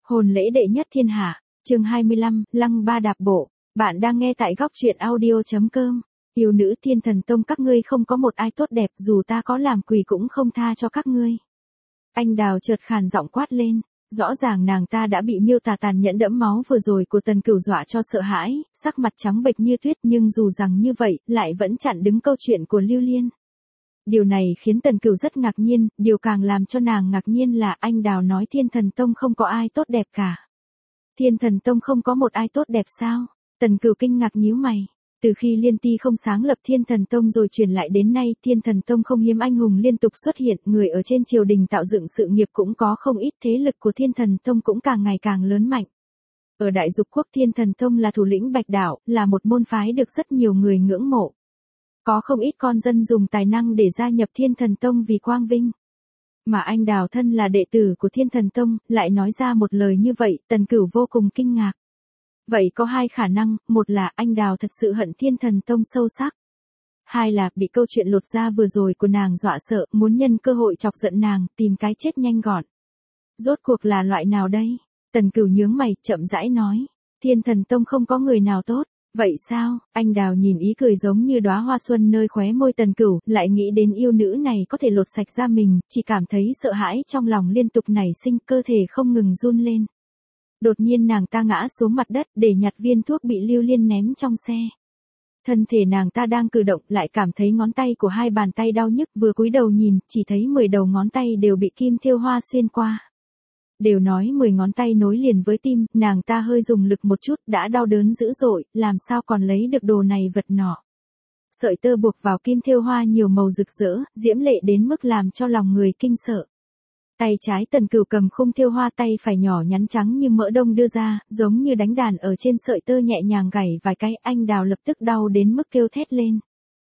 Hôn lễ đệ nhất thiên hạ, chương 25, Lăng Ba đạp bộ. Bạn đang nghe tại góc truyện audio.com. Yêu nữ Thiên Thần Tông các ngươi không có một ai tốt đẹp, dù ta có làm quỷ cũng không tha cho các ngươi. Anh Đào chợt khàn giọng quát lên, rõ ràng nàng ta đã bị miêu tả tàn nhẫn đẫm máu vừa rồi của Tần Cửu dọa cho sợ hãi, sắc mặt trắng bệch như tuyết, nhưng dù rằng như vậy, lại vẫn chặn đứng câu chuyện của Lưu Liên. Điều này khiến Tần Cửu rất ngạc nhiên, điều càng làm cho nàng ngạc nhiên là anh Đào nói Thiên Thần Tông không có ai tốt đẹp cả. Thiên Thần Tông không có một ai tốt đẹp sao? Tần Cửu kinh ngạc nhíu mày. Từ khi Liên Ti không sáng lập Thiên Thần Tông rồi truyền lại đến nay, Thiên Thần Tông không hiếm anh hùng liên tục xuất hiện, người ở trên triều đình tạo dựng sự nghiệp cũng có không ít, thế lực của Thiên Thần Tông cũng càng ngày càng lớn mạnh. Ở Đại Dục Quốc, Thiên Thần Tông là thủ lĩnh Bạch Đạo, là một môn phái được rất nhiều người ngưỡng mộ. Có không ít con dân dùng tài năng để gia nhập Thiên Thần Tông vì quang vinh. Mà anh Đào thân là đệ tử của Thiên Thần Tông, lại nói ra một lời như vậy, Tần Cửu vô cùng kinh ngạc. Vậy có hai khả năng, một là anh Đào thật sự hận Thiên Thần Tông sâu sắc. Hai là bị câu chuyện lột da vừa rồi của nàng dọa sợ, muốn nhân cơ hội chọc giận nàng, tìm cái chết nhanh gọn. Rốt cuộc là loại nào đây? Tần Cửu nhướng mày, chậm rãi nói. Thiên Thần Tông không có người nào tốt. Vậy sao? Anh Đào nhìn ý cười giống như đóa hoa xuân nơi khóe môi Tần Cửu, lại nghĩ đến yêu nữ này có thể lột sạch da mình, chỉ cảm thấy sợ hãi trong lòng liên tục nảy sinh, cơ thể không ngừng run lên. Đột nhiên nàng ta ngã xuống mặt đất để nhặt viên thuốc bị Lưu Liên ném trong xe. Thân thể nàng ta đang cử động, lại cảm thấy ngón tay của hai bàn tay đau nhức, vừa cúi đầu nhìn, chỉ thấy 10 đầu ngón tay đều bị kim thêu hoa xuyên qua. Đều nói 10 ngón tay nối liền với tim, nàng ta hơi dùng lực một chút đã đau đớn dữ dội, làm sao còn lấy được đồ này vật nọ. Sợi tơ buộc vào kim thêu hoa nhiều màu rực rỡ, diễm lệ đến mức làm cho lòng người kinh sợ. Tay trái Tần Cửu cầm khung thêu hoa, tay phải nhỏ nhắn trắng như mỡ đông đưa ra, giống như đánh đàn ở trên sợi tơ nhẹ nhàng gảy vài cái, anh Đào lập tức đau đến mức kêu thét lên.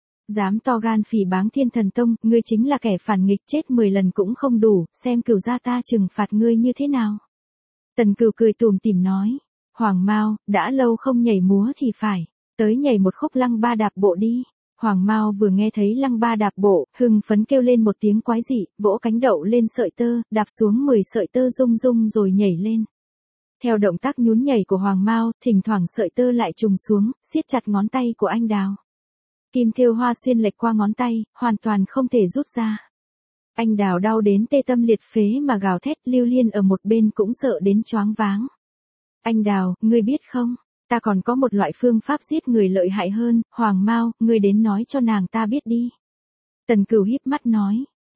Dám to gan phỉ báng Thiên Thần Tông, ngươi chính là kẻ phản nghịch, chết 10 lần cũng không đủ, xem Cửu gia ta trừng phạt ngươi như thế nào. Tần Cửu cười tủm tỉm nói, Hoàng Mao, đã lâu không nhảy múa thì phải, tới nhảy một khúc Lăng Ba đạp bộ đi. Hoàng Mao vừa nghe thấy Lăng Ba đạp bộ, hưng phấn kêu lên một tiếng quái dị, vỗ cánh đậu lên sợi tơ, đạp xuống 10 sợi tơ rung rung rồi nhảy lên. Theo động tác nhún nhảy của Hoàng Mao, thỉnh thoảng sợi tơ lại trùng xuống, siết chặt ngón tay của anh Đào. Kim thêu hoa xuyên lệch qua ngón tay, hoàn toàn không thể rút ra. Anh Đào đau đến tê tâm liệt phế mà gào thét, Lưu Liên ở một bên cũng sợ đến choáng váng. Anh Đào, ngươi biết không, ta còn có một loại phương pháp giết người lợi hại hơn, Hoàng Mao, ngươi đến nói cho nàng ta biết đi. Tần Cửu híp mắt nói,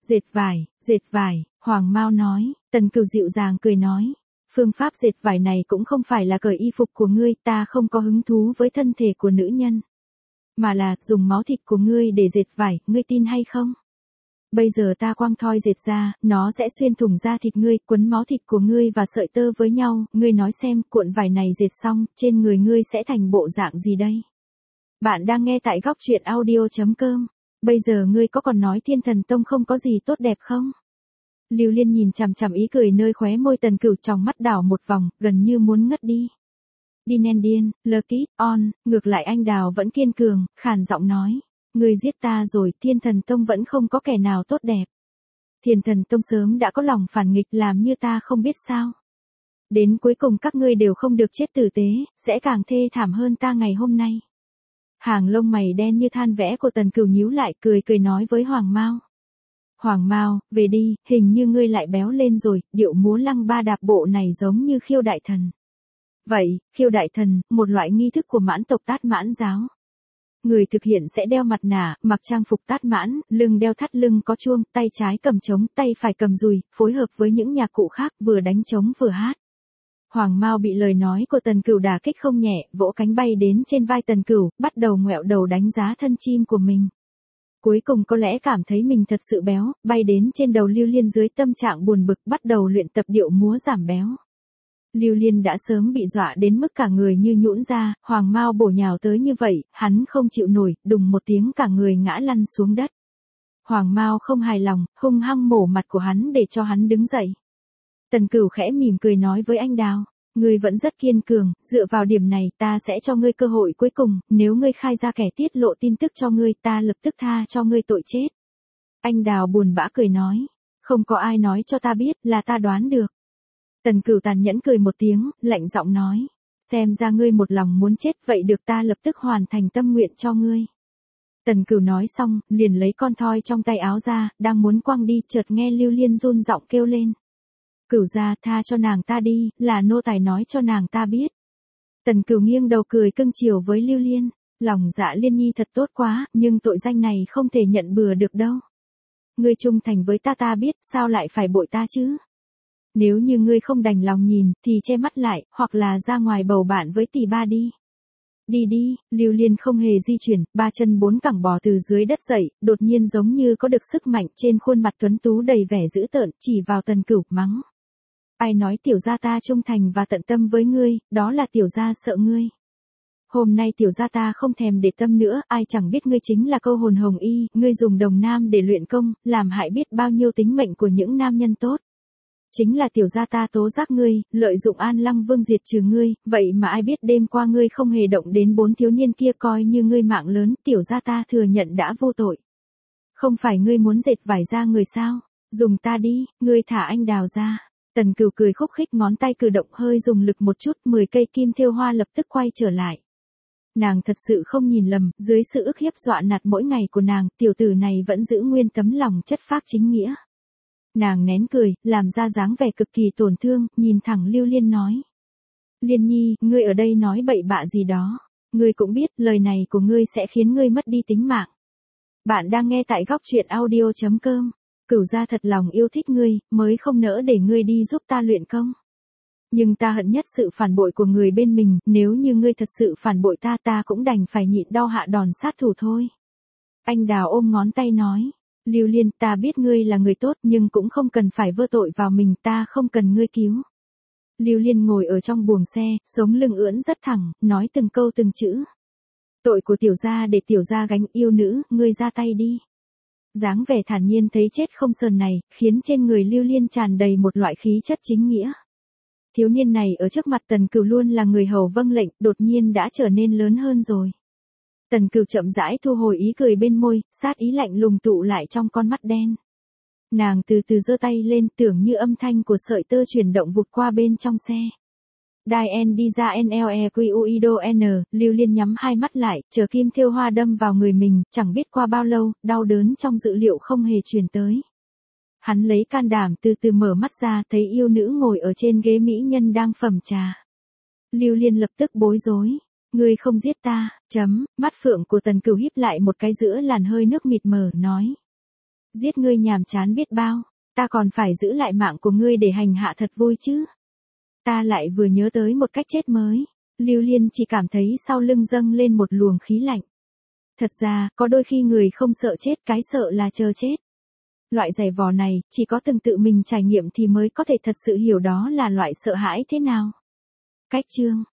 dệt vải, Hoàng Mao nói, Tần Cửu dịu dàng cười nói, phương pháp dệt vải này cũng không phải là cởi y phục của ngươi, ta không có hứng thú với thân thể của nữ nhân. Mà là dùng máu thịt của ngươi để dệt vải, ngươi tin hay không? Bây giờ ta quăng thoi dệt ra, nó sẽ xuyên thủng da thịt ngươi, quấn máu thịt của ngươi và sợi tơ với nhau, ngươi nói xem, cuộn vải này dệt xong, trên người ngươi sẽ thành bộ dạng gì đây? Bạn đang nghe tại góc truyện audio.com. Bây giờ ngươi có còn nói Thiên Thần Tông không có gì tốt đẹp không? Lưu Liên nhìn chằm chằm ý cười nơi khóe môi Tần Cửu, trong mắt đảo một vòng, gần như muốn ngất đi. Điên, Lucky, on, ngược lại anh Đào vẫn kiên cường, khàn giọng nói. Ngươi giết ta rồi, Thiên Thần Tông vẫn không có kẻ nào tốt đẹp. Thiên Thần Tông sớm đã có lòng phản nghịch, làm như ta không biết sao. Đến cuối cùng các ngươi đều không được chết tử tế, sẽ càng thê thảm hơn ta ngày hôm nay. Hàng lông mày đen như than vẽ của Tần Cửu nhíu lại, cười nói với Hoàng Mao. Hoàng Mao, về đi, hình như ngươi lại béo lên rồi, điệu múa Lăng Ba đạp bộ này giống như khiêu đại thần. Vậy, khiêu đại thần, một loại nghi thức của mãn tộc Tát Mãn giáo. Người thực hiện sẽ đeo mặt nạ, mặc trang phục Tát Mãn, lưng đeo thắt lưng có chuông, tay trái cầm trống, tay phải cầm dùi, phối hợp với những nhạc cụ khác, vừa đánh trống vừa hát. Hoàng Mao bị lời nói của Tần Cửu đả kích không nhẹ, vỗ cánh bay đến trên vai Tần Cửu, bắt đầu ngoẹo đầu đánh giá thân chim của mình. Cuối cùng có lẽ cảm thấy mình thật sự béo, bay đến trên đầu Lưu Liên dưới tâm trạng buồn bực, bắt đầu luyện tập điệu múa giảm béo. Lưu Liên đã sớm bị dọa đến mức cả người như nhũn ra, Hoàng Mao bổ nhào tới như vậy, hắn không chịu nổi, đùng một tiếng cả người ngã lăn xuống đất. Hoàng Mao không hài lòng, hung hăng mổ mặt của hắn để cho hắn đứng dậy. Tần Cửu khẽ mỉm cười nói với anh Đào, ngươi vẫn rất kiên cường, dựa vào điểm này ta sẽ cho ngươi cơ hội cuối cùng, nếu ngươi khai ra kẻ tiết lộ tin tức cho ngươi, ta lập tức tha cho ngươi tội chết. Anh Đào buồn bã cười nói, không có ai nói cho ta biết, là ta đoán được. Tần Cửu tàn nhẫn cười một tiếng, lạnh giọng nói. Xem ra ngươi một lòng muốn chết, vậy được, ta lập tức hoàn thành tâm nguyện cho ngươi. Tần Cửu nói xong, liền lấy con thoi trong tay áo ra, đang muốn quăng đi, chợt nghe Lưu Liên run giọng kêu lên. Cửu gia, tha cho nàng ta đi, là nô tài nói cho nàng ta biết. Tần Cửu nghiêng đầu cười cưng chiều với Lưu Liên. Lòng dạ Liên nhi thật tốt quá, nhưng tội danh này không thể nhận bừa được đâu. Ngươi trung thành với ta biết, sao lại phải bội ta chứ? Nếu như ngươi không đành lòng nhìn, thì che mắt lại, hoặc là ra ngoài bầu bạn với tỷ ba đi. Đi đi, Lưu Liên không hề di chuyển, ba chân bốn cẳng bò từ dưới đất dậy, đột nhiên giống như có được sức mạnh, trên khuôn mặt tuấn tú đầy vẻ dữ tợn, chỉ vào Tần Cửu mắng. Ai nói tiểu gia ta trung thành và tận tâm với ngươi, đó là tiểu gia sợ ngươi. Hôm nay tiểu gia ta không thèm để tâm nữa, ai chẳng biết ngươi chính là câu hồn hồng y, ngươi dùng đồng nam để luyện công, làm hại biết bao nhiêu tính mệnh của những nam nhân tốt. Chính là tiểu gia ta tố giác ngươi, lợi dụng An Lăng Vương diệt trừ ngươi, vậy mà ai biết đêm qua ngươi không hề động đến 4 thiếu niên kia, coi như ngươi mạng lớn, tiểu gia ta thừa nhận đã vô tội. Không phải ngươi muốn dệt vải ra người sao? Dùng ta đi, ngươi thả anh đào ra. Tần Cửu cười khúc khích, ngón tay cử động hơi dùng lực một chút, 10 cây kim thêu hoa lập tức quay trở lại. Nàng thật sự không nhìn lầm, dưới sự ức hiếp dọa nạt mỗi ngày của nàng, tiểu tử này vẫn giữ nguyên tấm lòng chất phác chính nghĩa. Nàng nén cười, làm ra dáng vẻ cực kỳ tổn thương, nhìn thẳng Lưu Liên nói. Liên nhi, ngươi ở đây nói bậy bạ gì đó. Ngươi cũng biết, lời này của ngươi sẽ khiến ngươi mất đi tính mạng. Bạn đang nghe tại góc truyện audio.com. Cửu gia thật lòng yêu thích ngươi, mới không nỡ để ngươi đi giúp ta luyện công. Nhưng ta hận nhất sự phản bội của người bên mình, nếu như ngươi thật sự phản bội ta, ta cũng đành phải nhịn đau hạ đòn sát thủ thôi. Anh đào ôm ngón tay nói. Lưu Liên, ta biết ngươi là người tốt, nhưng cũng không cần phải vơ tội vào mình, ta không cần ngươi cứu. Lưu Liên ngồi ở trong buồng xe, sống lưng ưỡn rất thẳng, nói từng câu từng chữ. Tội của tiểu gia để tiểu gia gánh, yêu nữ, ngươi ra tay đi. Dáng vẻ thản nhiên thấy chết không sờn này, khiến trên người Lưu Liên tràn đầy một loại khí chất chính nghĩa. Thiếu niên này ở trước mặt Tần Cửu luôn là người hầu vâng lệnh, đột nhiên đã trở nên lớn hơn rồi. Tần Cửu chậm rãi thu hồi ý cười bên môi, sát ý lạnh lùng tụ lại trong con mắt đen. Nàng từ từ giơ tay lên, tưởng như âm thanh của sợi tơ chuyển động vụt qua bên trong xe. Dien đi ra NLEQUIDON, Lưu Liên nhắm hai mắt lại, chờ kim thêu hoa đâm vào người mình, chẳng biết qua bao lâu, đau đớn trong dự liệu không hề truyền tới. Hắn lấy can đảm từ từ mở mắt ra, thấy yêu nữ ngồi ở trên ghế mỹ nhân đang phẩm trà. Lưu Liên lập tức bối rối. Ngươi không giết ta, mắt phượng của Tần Cửu híp lại một cái giữa làn hơi nước mịt mờ, nói. Giết ngươi nhàm chán biết bao, ta còn phải giữ lại mạng của ngươi để hành hạ thật vui chứ. Ta lại vừa nhớ tới một cách chết mới. Lưu Liên chỉ cảm thấy sau lưng dâng lên một luồng khí lạnh. Thật ra, có đôi khi người không sợ chết, cái sợ là chờ chết. Loại giày vò này, chỉ có từng tự mình trải nghiệm thì mới có thể thật sự hiểu đó là loại sợ hãi thế nào. Cách chương